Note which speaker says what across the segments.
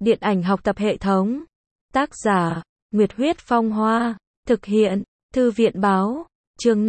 Speaker 1: Điện ảnh học tập hệ thống. Tác giả, Nguyệt Huyết Phong Hoa. Thực hiện, Thư viện báo. Chương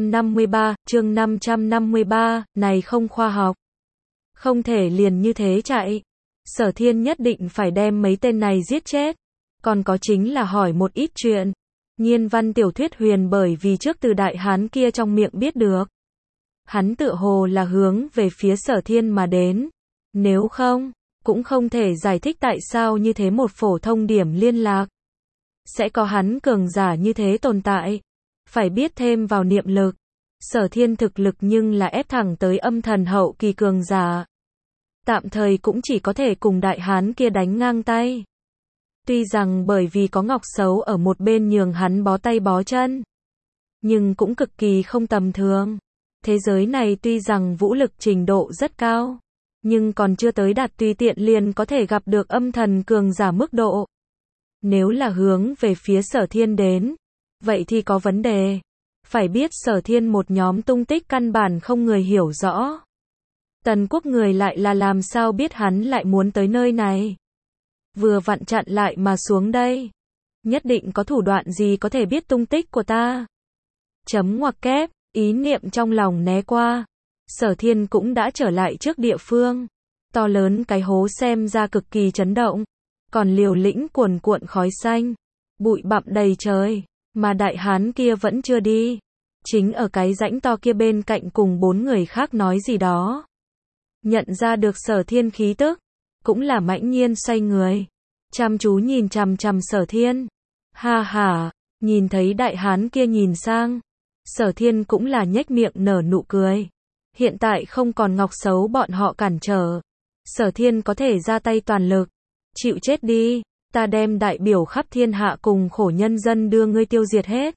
Speaker 1: 553, này không khoa học. Không thể liền như thế chạy. Sở Thiên nhất định phải đem mấy tên này giết chết. Còn có chính là hỏi một ít chuyện. Nhiên văn tiểu thuyết huyền bởi vì trước từ đại hán kia trong miệng biết được. Hắn tựa hồ là hướng về phía Sở Thiên mà đến. Nếu không, cũng không thể giải thích tại sao như thế một phổ thông điểm liên lạc sẽ có hắn cường giả như thế tồn tại. Phải biết thêm vào niệm lực, Sở Thiên thực lực nhưng là ép thẳng tới âm thần hậu kỳ cường giả. Tạm thời cũng chỉ có thể cùng đại hán kia đánh ngang tay. Tuy rằng bởi vì có Ngọc Sấu ở một bên nhường hắn bó tay bó chân, nhưng cũng cực kỳ không tầm thường. Thế giới này tuy rằng vũ lực trình độ rất cao, nhưng còn chưa tới đạt tùy tiện liền có thể gặp được âm thần cường giả mức độ. Nếu là hướng về phía Sở Thiên đến, vậy thì có vấn đề. Phải biết Sở Thiên một nhóm tung tích căn bản không người hiểu rõ. Tần Quốc người lại là làm sao biết hắn lại muốn tới nơi này. Vừa vặn chặn lại mà xuống đây. Nhất định có thủ đoạn gì có thể biết tung tích của ta. Chấm ngoặc kép, ý niệm trong lòng né qua. Sở Thiên cũng đã trở lại trước địa phương. To lớn cái hố xem ra cực kỳ chấn động. Còn liều lĩnh cuồn cuộn khói xanh. Bụi bặm đầy trời. Mà đại hán kia vẫn chưa đi. Chính ở cái rãnh to kia bên cạnh cùng 4 người khác nói gì đó. Nhận ra được Sở Thiên khí tức. Cũng là mãnh nhiên xoay người. Chăm chú nhìn chằm chằm Sở Thiên. Ha ha, nhìn thấy đại hán kia nhìn sang. Sở Thiên cũng là nhếch miệng nở nụ cười. Hiện tại không còn Ngọc Sấu bọn họ cản trở. Sở Thiên có thể ra tay toàn lực. Chịu chết đi, ta đem đại biểu khắp thiên hạ cùng khổ nhân dân đưa ngươi tiêu diệt hết.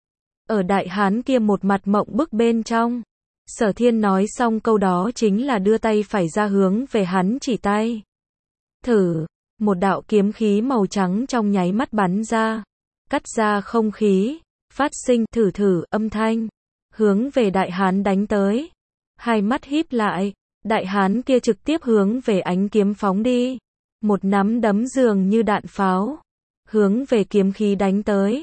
Speaker 1: Ở đại hán kia một mặt mộng bức bên trong. Sở Thiên nói xong câu đó chính là đưa tay phải ra hướng về hắn chỉ tay. Thử, một đạo kiếm khí màu trắng trong nháy mắt bắn ra. Cắt ra không khí, phát sinh thử thử âm thanh. Hướng về đại hán đánh tới. Hai mắt híp lại, đại hán kia trực tiếp hướng về ánh kiếm phóng đi. Một nắm đấm dường như đạn pháo. Hướng về kiếm khí đánh tới.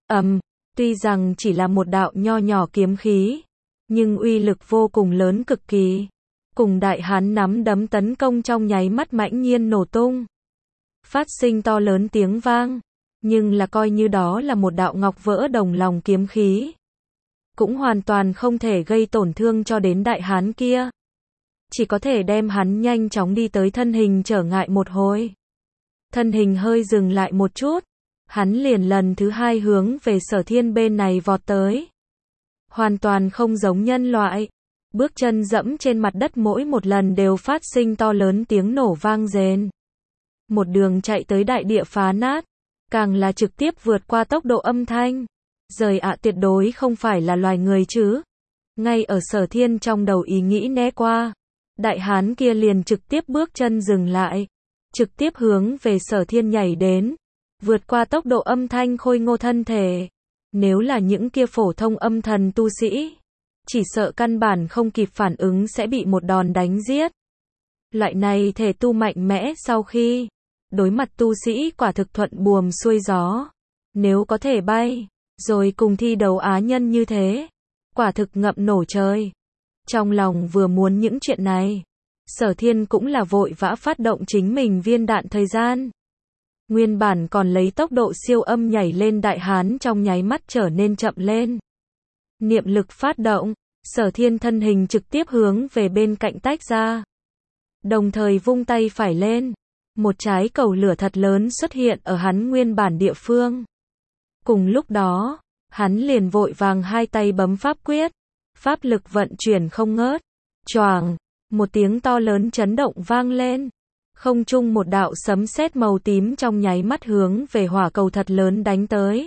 Speaker 1: Tuy rằng chỉ là một đạo nho nhỏ kiếm khí. Nhưng uy lực vô cùng lớn cực kỳ. Cùng đại hán nắm đấm tấn công trong nháy mắt mãnh nhiên nổ tung. Phát sinh to lớn tiếng vang. Nhưng là coi như đó là một đạo ngọc vỡ đồng lòng kiếm khí. Cũng hoàn toàn không thể gây tổn thương cho đến đại hán kia. Chỉ có thể đem hắn nhanh chóng đi tới thân hình trở ngại một hồi. Thân hình hơi dừng lại một chút. Hắn liền lần thứ hai hướng về Sở Thiên bên này vọt tới. Hoàn toàn không giống nhân loại. Bước chân dẫm trên mặt đất mỗi một lần đều phát sinh to lớn tiếng nổ vang rền. Một đường chạy tới đại địa phá nát. Càng là trực tiếp vượt qua tốc độ âm thanh. Rời ạ tuyệt đối không phải là loài người chứ. Ngay ở Sở Thiên trong đầu ý nghĩ né qua. Đại hán kia liền trực tiếp bước chân dừng lại. Trực tiếp hướng về Sở Thiên nhảy đến. Vượt qua tốc độ âm thanh khôi ngô thân thể. Nếu là những kia phổ thông âm thần tu sĩ, chỉ sợ căn bản không kịp phản ứng sẽ bị một đòn đánh giết. Loại này thể tu mạnh mẽ sau khi đối mặt tu sĩ quả thực thuận buồm xuôi gió. Nếu có thể bay, rồi cùng thi đấu á nhân như thế, quả thực ngậm nổ trời. Trong lòng vừa muốn những chuyện này, Sở Thiên cũng là vội vã phát động chính mình viên đạn thời gian. Nguyên bản còn lấy tốc độ siêu âm nhảy lên đại hán trong nháy mắt trở nên chậm lên. Niệm lực phát động, Sở Thiên thân hình trực tiếp hướng về bên cạnh tách ra. Đồng thời vung tay phải lên. Một trái cầu lửa thật lớn xuất hiện ở hắn nguyên bản địa phương. Cùng lúc đó, hắn liền vội vàng hai tay bấm pháp quyết. Pháp lực vận chuyển không ngớt. Choàng, một tiếng to lớn chấn động vang lên. Không trung một đạo sấm sét màu tím trong nháy mắt hướng về hỏa cầu thật lớn đánh tới.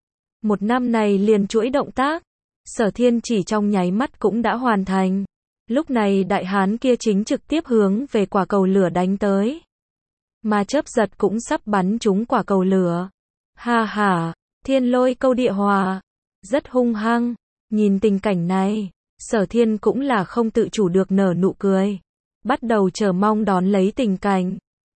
Speaker 1: Một năm này liền chuỗi động tác. Sở Thiên chỉ trong nháy mắt cũng đã hoàn thành. Lúc này đại hán kia chính trực tiếp hướng về quả cầu lửa đánh tới. Mà chớp giật cũng sắp bắn trúng quả cầu lửa. Ha ha, thiên lôi câu địa hòa. Rất hung hăng. Nhìn tình cảnh này, Sở Thiên cũng là không tự chủ được nở nụ cười. Bắt đầu chờ mong đón lấy tình cảnh.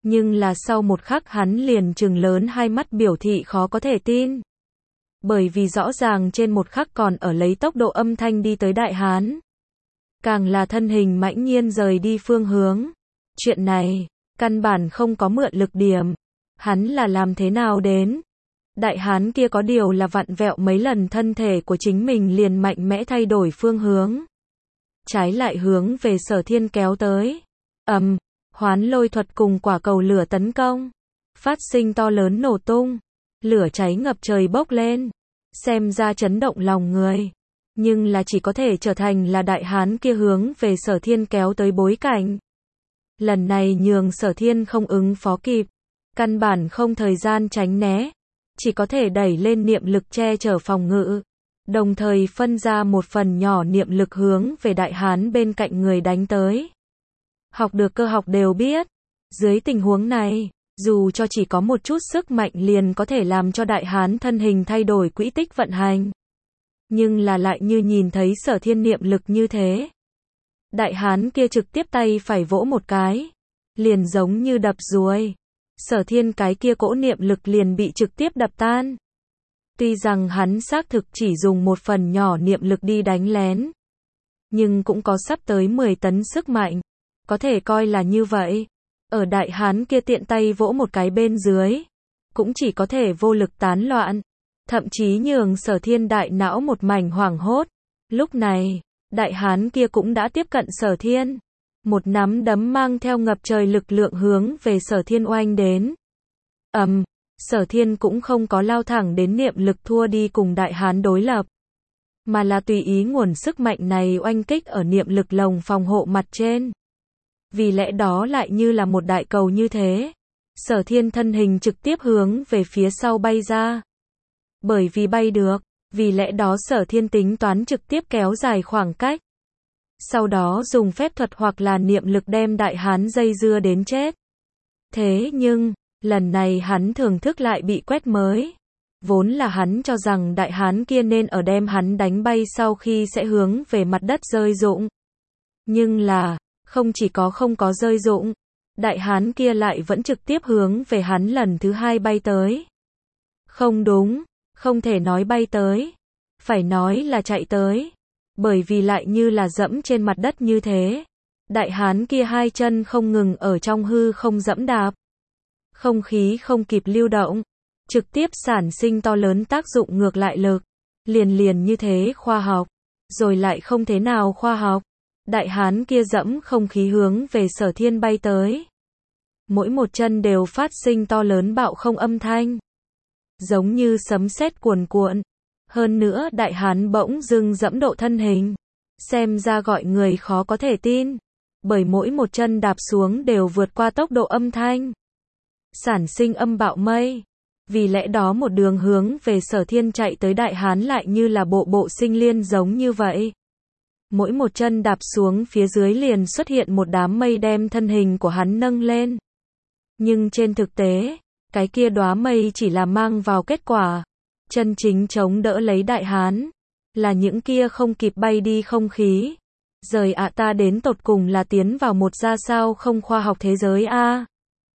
Speaker 1: Nhưng là sau một khắc hắn liền trừng lớn hai mắt biểu thị khó có thể tin. Bởi vì rõ ràng trên một khắc còn ở lấy tốc độ âm thanh đi tới đại hán. Càng là thân hình mãnh nhiên rời đi phương hướng. Chuyện này, căn bản không có mượn lực điểm. Hắn là làm thế nào đến? Đại hán kia có điều là vặn vẹo mấy lần thân thể của chính mình liền mạnh mẽ thay đổi phương hướng. Trái lại hướng về Sở Thiên kéo tới. Hoán lôi thuật cùng quả cầu lửa tấn công. Phát sinh to lớn nổ tung. Lửa cháy ngập trời bốc lên. Xem ra chấn động lòng người. Nhưng là chỉ có thể trở thành là đại hán kia hướng về Sở Thiên kéo tới bối cảnh. Lần này nhường Sở Thiên không ứng phó kịp. Căn bản không thời gian tránh né. Chỉ có thể đẩy lên niệm lực che chở phòng ngự. Đồng thời phân ra một phần nhỏ niệm lực hướng về đại hán bên cạnh người đánh tới. Học được cơ học đều biết. Dưới tình huống này, dù cho chỉ có một chút sức mạnh liền có thể làm cho đại hán thân hình thay đổi quỹ tích vận hành. Nhưng là lại như nhìn thấy Sở Thiên niệm lực như thế. Đại hán kia trực tiếp tay phải vỗ một cái. Liền giống như đập ruồi. Sở Thiên cái kia cỗ niệm lực liền bị trực tiếp đập tan. Tuy rằng hắn xác thực chỉ dùng một phần nhỏ niệm lực đi đánh lén. Nhưng cũng có sắp tới 10 tấn sức mạnh. Có thể coi là như vậy. Ở đại hán kia tiện tay vỗ một cái bên dưới. Cũng chỉ có thể vô lực tán loạn. Thậm chí nhường Sở Thiên đại não một mảnh hoảng hốt. Lúc này, đại hán kia cũng đã tiếp cận Sở Thiên. Một nắm đấm mang theo ngập trời lực lượng hướng về Sở Thiên oanh đến. Sở Thiên cũng không có lao thẳng đến niệm lực thua đi cùng đại hán đối lập. Mà là tùy ý nguồn sức mạnh này oanh kích ở niệm lực lồng phòng hộ mặt trên. Vì lẽ đó lại như là một đại cầu như thế. Sở Thiên thân hình trực tiếp hướng về phía sau bay ra. Bởi vì bay được, vì lẽ đó Sở Thiên tính toán trực tiếp kéo dài khoảng cách. Sau đó dùng phép thuật hoặc là niệm lực đem đại hán dây dưa đến chết. Thế nhưng, lần này hắn thưởng thức lại bị quét mới. Vốn là hắn cho rằng đại hán kia nên ở đem hắn đánh bay sau khi sẽ hướng về mặt đất rơi rụng. Nhưng là, không chỉ có không có rơi rụng, đại hán kia lại vẫn trực tiếp hướng về hắn lần thứ hai bay tới. Không đúng, không thể nói bay tới, phải nói là chạy tới. Bởi vì lại như là dẫm trên mặt đất như thế. Đại hán kia hai chân không ngừng ở trong hư không dẫm đạp. Không khí không kịp lưu động. Trực tiếp sản sinh to lớn tác dụng ngược lại lực. Liền như thế khoa học. Rồi lại không thế nào khoa học. Đại hán kia dẫm không khí hướng về Sở Thiên bay tới. Mỗi một chân đều phát sinh to lớn bạo không âm thanh. Giống như sấm sét cuồn cuộn. Hơn nữa đại hán bỗng dưng dẫm độ thân hình. Xem ra gọi người khó có thể tin. Bởi mỗi một chân đạp xuống đều vượt qua tốc độ âm thanh. Sản sinh âm bạo mây. Vì lẽ đó một đường hướng về Sở Thiên chạy tới đại hán lại như là bộ sinh liên giống như vậy. Mỗi một chân đạp xuống phía dưới liền xuất hiện một đám mây đem thân hình của hắn nâng lên. Nhưng trên thực tế, cái kia đóa mây chỉ là mang vào kết quả. Chân chính chống đỡ lấy đại hán, là những kia không kịp bay đi không khí. Rời ta đến tột cùng là tiến vào một ra sao không khoa học thế giới a.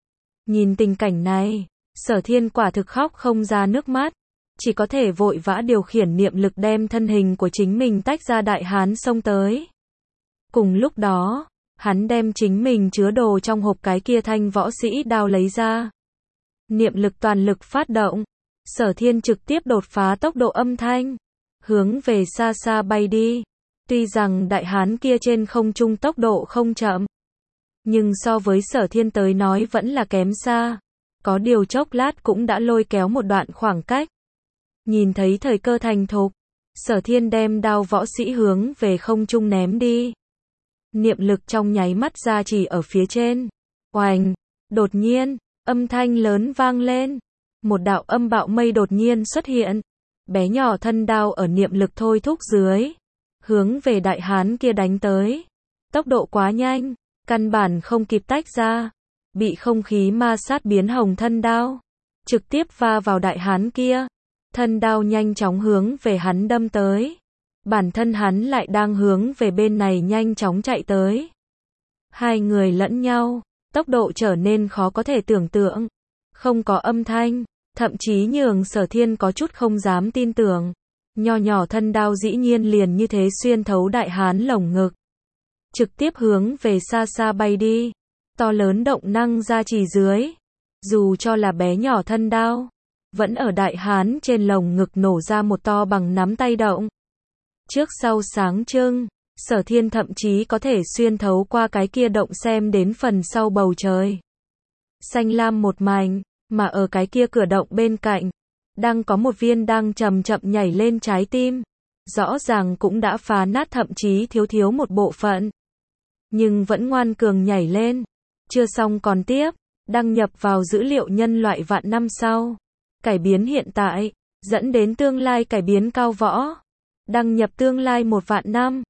Speaker 1: Nhìn tình cảnh này, Sở Thiên quả thực khóc không ra nước mắt. Chỉ có thể vội vã điều khiển niệm lực đem thân hình của chính mình tách ra đại hán xông tới. Cùng lúc đó, hắn đem chính mình chứa đồ trong hộp cái kia thanh võ sĩ đao lấy ra. Niệm lực toàn lực phát động. Sở Thiên trực tiếp đột phá tốc độ âm thanh. Hướng về xa xa bay đi. Tuy rằng đại hán kia trên không trung tốc độ không chậm. Nhưng so với Sở Thiên tới nói vẫn là kém xa. Có điều chốc lát cũng đã lôi kéo một đoạn khoảng cách. Nhìn thấy thời cơ thành thục. Sở Thiên đem đao võ sĩ hướng về không trung ném đi. Niệm lực trong nháy mắt ra chỉ ở phía trên. Oành! Đột nhiên, âm thanh lớn vang lên. Một đạo âm bạo mây đột nhiên xuất hiện. Bé nhỏ thân đao ở niệm lực thôi thúc dưới. Hướng về đại hán kia đánh tới. Tốc độ quá nhanh. Căn bản không kịp tách ra. Bị không khí ma sát biến hồng thân đao. Trực tiếp va vào đại hán kia. Thân đao nhanh chóng hướng về hắn đâm tới. Bản thân hắn lại đang hướng về bên này nhanh chóng chạy tới. Hai người lẫn nhau. Tốc độ trở nên khó có thể tưởng tượng. Không có âm thanh, thậm chí nhường Sở Thiên có chút không dám tin tưởng. Nho nhỏ thân đao dĩ nhiên liền như thế xuyên thấu đại hán lồng ngực. Trực tiếp hướng về xa xa bay đi. To lớn động năng gia trì dưới. Dù cho là bé nhỏ thân đao, vẫn ở đại hán trên lồng ngực nổ ra một to bằng nắm tay động. Trước sau sáng trưng, Sở Thiên thậm chí có thể xuyên thấu qua cái kia động xem đến phần sau bầu trời. Xanh lam một mảnh, mà ở cái kia cửa động bên cạnh, đang có một viên đang chậm chậm nhảy lên trái tim. Rõ ràng cũng đã phá nát thậm chí thiếu một bộ phận. Nhưng vẫn ngoan cường nhảy lên. Chưa xong còn tiếp, đăng nhập vào dữ liệu nhân loại vạn năm sau. Cải biến hiện tại, dẫn đến tương lai cải biến cao võ. Đăng nhập tương lai 1 vạn năm.